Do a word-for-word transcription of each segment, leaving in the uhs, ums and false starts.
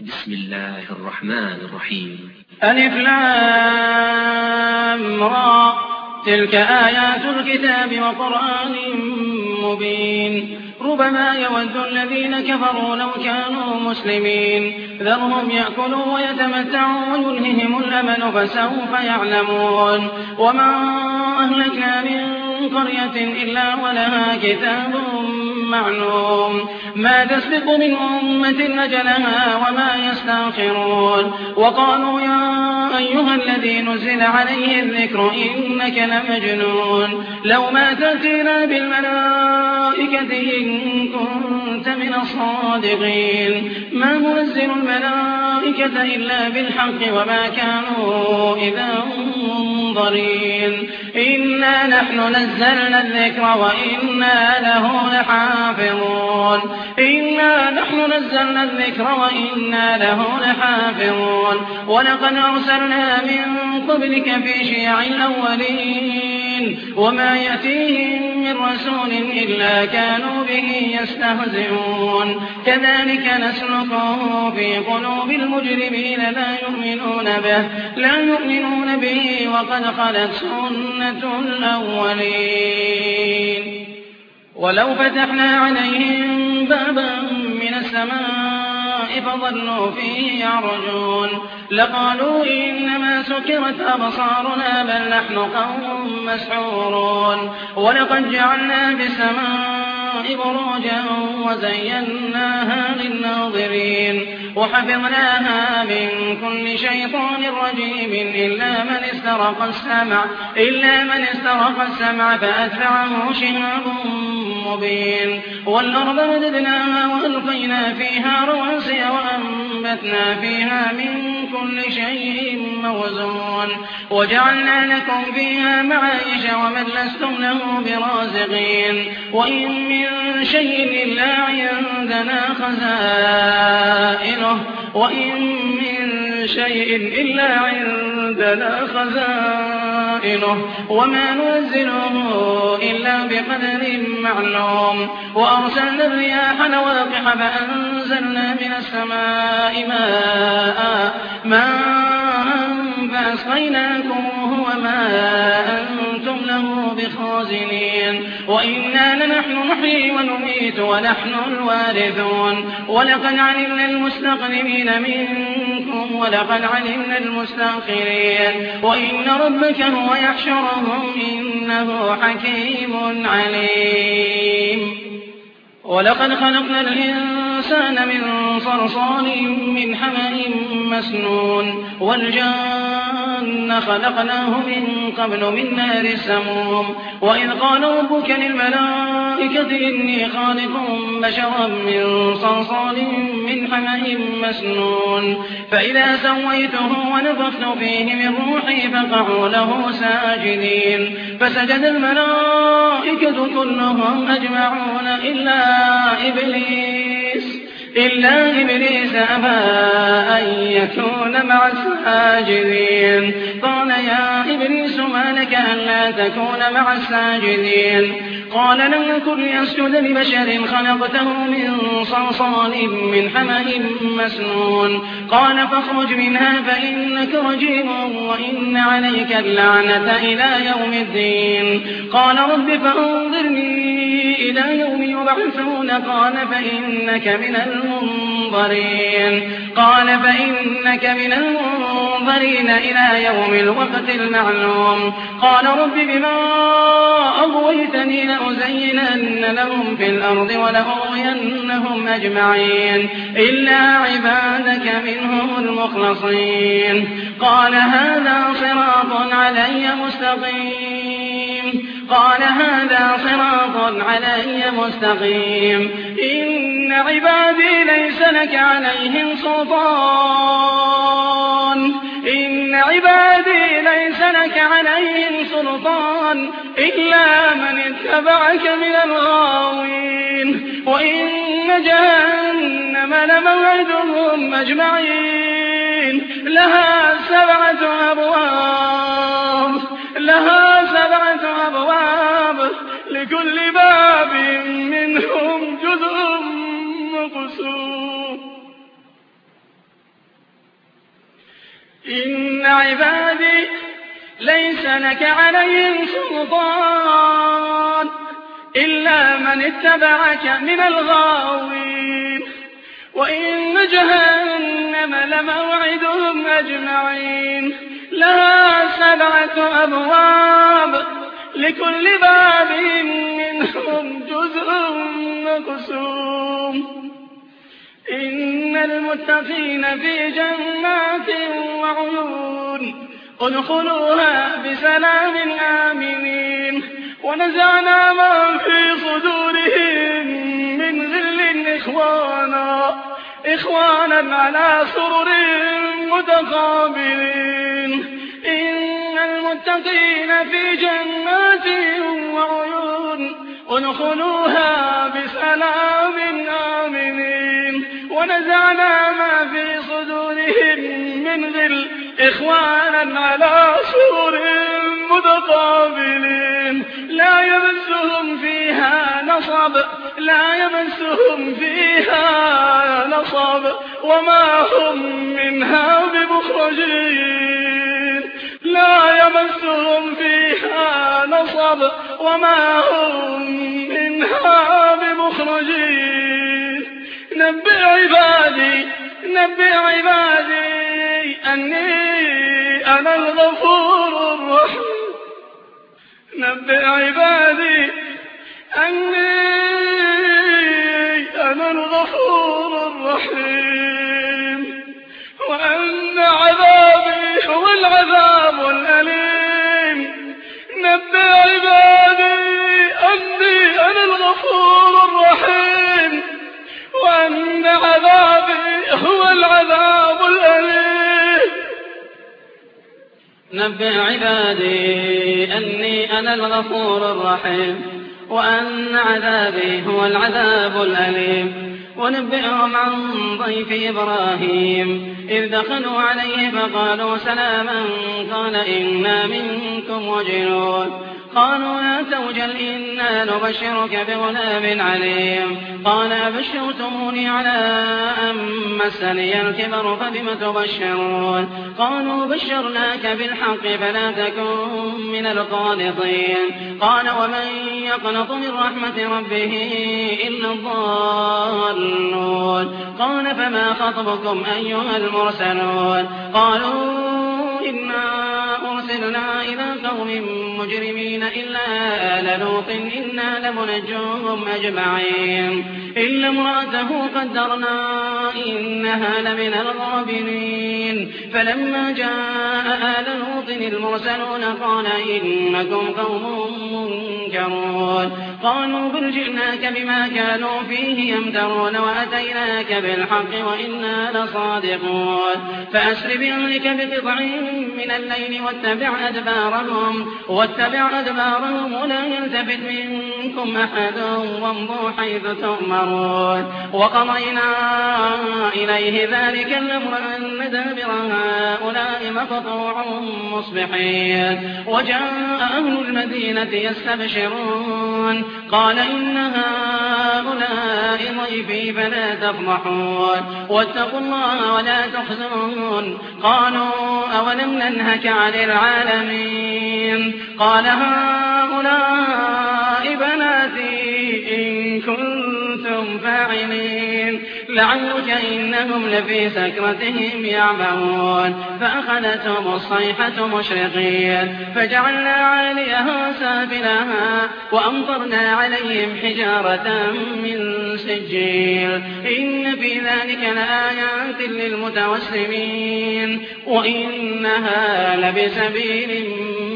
بسم الله الرحمن الرحيم. ألف لام را تلك آيات الكتاب وقرآن مبين ربما يود الذين كفروا لو كانوا مسلمين ذرهم يأكلوا ويتمتعوا ويلههم الأمل فسوف يعلمون وما أهلكنا من قرية إلا ولها كتاب معلوم ما تسبق من أمة أجلها وما يستأخرون وقالوا يا أيها الذي نزل عليه الذكر إنك لمجنون لو ما تأتينا بالملائكة إن كنت من الصادقين ما ننزل الملائكة إلا بالحق وما كانوا إذا منظرين إنا نحن نزلنا الذكر وإنا له لحافظون إنا نحن نزلنا الذكر وإنا له لحافظون ولقد أرسلنا من قبلك في شيع الأولين وما يأتيهم من رسول إلا كانوا به يستهزئون كذلك نسلكه في قلوب المجرمين لا يؤمنون به لا يؤمنون به وقد خلت سنة الأولين ولو فتحنا عليهم بابا من السماء فظلوا فيه يعرجون لقالوا إنما سكرت أبصارنا بل نحن قوم مسحورون ولقد جعلنا في السماء بروجا وزيناها للناظرين وحفظناها من كل شيطان رجيم إلا من استرق السمع إلا من استرق السمع فأتبعه شهاب مبين والأرض مددناها وألقينا فيها رواسي وأنبتنا فيها من كل شيء موزون وجعلنا لكم فيها معايش ومن لستم له برازقين وإن من شيء إلا عندنا خزائنه وإن من شيء إلا عندنا خزائنه وما ننزله إلا بقدر معلوم وأرسلنا الرياح لواقح فأنزلنا من السماء ماء ماء فأسقيناكم وما أنتم له بخازنين وإنا لنحن نحيي ونميت ونحن الوارثون ولقد علمنا المستقدمين منكم ولقد علمنا المستأخرين وإن ربك هو يحشرهم إنه حكيم عليم ولقد خلقنا الإنسان من صلصال من حمأ مسنون والجان خلقناه من قبل من نار السموم وإذ قال ربك للملائكة إني خالق بشرا من صلصال من حمأ مسنون فإذا سويته ونفخت فيه من روحي فقعوا له ساجدين فسجد الملائكة كلهم أجمعون إلا إبليس إلا إبليس أبى أن يكون مع الساجدين قال يا إبليس ما لك ألا تكون مع الساجدين قال لم يكن لأسجد لبشر خلقته من صلصال من حمأ مسنون قال فاخرج منها فإنك رجيم وإن عليك اللعنة إلى يوم الدين قال رب فأنظرني إلى يوم يبعثون قال فإنك من المنظرين قال فإنك من المنظرين إلى يوم الوقت المعلوم قال رب بما أغويتني لأزينن لهم في الأرض ولأغوينهم أجمعين إلا عبادك منهم المخلصين قال هذا صراط علي مستقيم قال هذا صراط علي مستقيم إن عبادي ليس لك عليهم سلطان إن عبادي ليس لك عليهم سلطان إلا من اتبعك من الغاوين وإن جهنم لموعدهم أجمعين لها سبعة أبواب لها سبعة أبواب لكل باب منهم جزء مقسوم إن عبادي ليس لك عليهم سلطان إلا من اتبعك من الغاوين وإن جهنم لموعدهم أجمعين لها سبعة أبواب لكل باب منهم جزء مقسوم إن المتقين في جنات وعيون ادخلوها بسلام آمنين ونزعنا ما في صدورهم من غل إخوانا إخوانا على سرر متقابلين إن المتقين في جنات وعيون ادخلوها بسلام آمنين ونزعنا ما في صدورهم من غل إخوانا على سرر متقابلين لا يمسهم فيها نصب لا يمسهم فيها نصب وما هم منها بمخرجين لا يمسهم فيها نصب وما هم منها بمخرجين نبئ عبادي نبئ عبادي أني أنا الغفور الرحيم نبئ عبادي أني أنا الغفور الرحيم وأن عذابي هو العذاب الأليم نبئ عبادي أني أنا الغفور الرحيم وأن عذابي هو العذاب الأليم نبئ عبادي أني أنا الغفور الرحيم وأن عذابي هو العذاب الأليم ونبئهم عن ضيف إبراهيم إذ دخلوا عليه فقالوا سلاما قال إنا منكم وجلون قالوا لا توجل إنا نبشرك بغلام عليم قال أبشرتموني على أن مسني الكبر فبم تبشرون قالوا بشرناك بالحق فلا تكن من القانطين قال ومن يقنط من رحمة ربه إلا الضالون قال فما خطبكم أيها المرسلون قالوا إنا أرسلنا إلى قوم مجرمين إلا آل لوط إنا لمنجوهم أجمعين إلا امرأته قدرنا إنها لمن الغابرين فلما جاء آل لوط المرسلون قال إنكم قوم منكرون قالوا بل جئناك بما كانوا فيه يمترون وأتيناك بالحق وإنا لصادقون فأسر بأهلك بقطع من الليل واتبع أدبارهم واتبع أدبارهم ولا يلتفت منكم أحد وامضوا حيث تؤمرون وقضينا إليه ذلك الأمر أن دابر هؤلاء مقطوع مصبحين وجاء أهل المدينة يستبشرون قال إن هؤلاء ضيفي فلا تفضحون واتقوا الله ولا تخزون قالوا أولم ننهك عن العالمين قال هؤلاء بناتي إن كنتم فاعلين لعلك إنهم لفي سكرتهم يعمهون فأخذتهم الصيحة مشرقين فجعلنا عاليها سافلها وأمطرنا عليهم حجارة من سجيل إن في ذلك لآيات للمتوسمين وإنها لبسبيل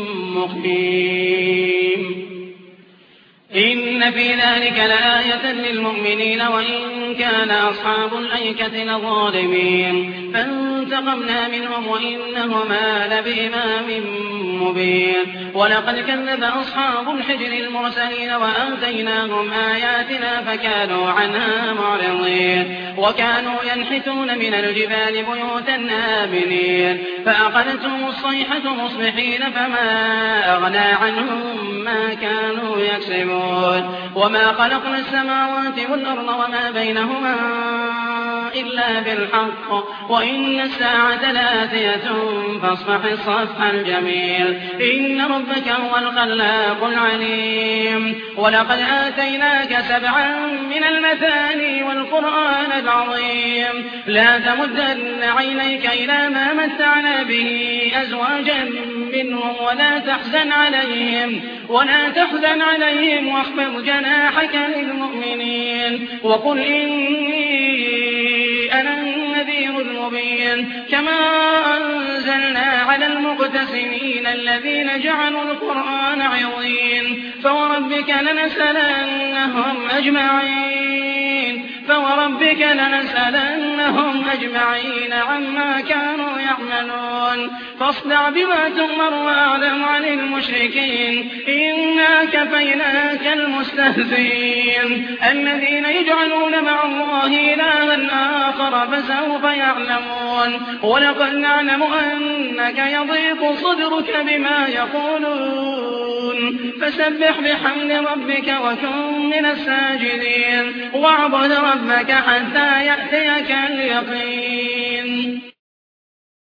مقيم إن في ذلك لآية للمؤمنين وإن كان أصحاب الأيكة لظالمين فانتقمنا منهم وإنهما لبإمام مبين ولقد كذب أصحاب الحجر المرسلين وآتيناهم آياتنا فكانوا عنها معرضين وكانوا ينحتون من الجبال بيوتا آمنين فأخذتهم الصيحة مصبحين فما أغنى عنهم ما كانوا يكسبون وما خلقنا السماوات والأرض وما بينهما بينهما إلا بالحق وإن الساعة لآتية فاصفح الصفح الجميل إن ربك هو الخلاق العليم ولقد آتيناك سبعا من المثاني والقرآن العظيم لا تمدن عينيك إلى ما متعنا به أزواجا منهم ولا تحزن عليهم ولا تحزن عليهم واخفض جناحك للمؤمنين وقل إني أنا النذير المبين كما أنزلنا على المقتسمين الذين جعلوا القرآن عظيم فوربك لنسألنهم أجمعين فوربك لنسألنهم أجمعين عما كانوا يعملون فاصدع بما تؤمر وأعلم عن المشركين إنا كفيناك المستهزئين الذين يجعلون مع الله إلها آخر فسوف يعلمون ولقد نعلم أنك يضيق صدرك بما يقولون فسبح بحمد ربك وكن من الساجدين واعبد ربك حتى يأتيك اليقين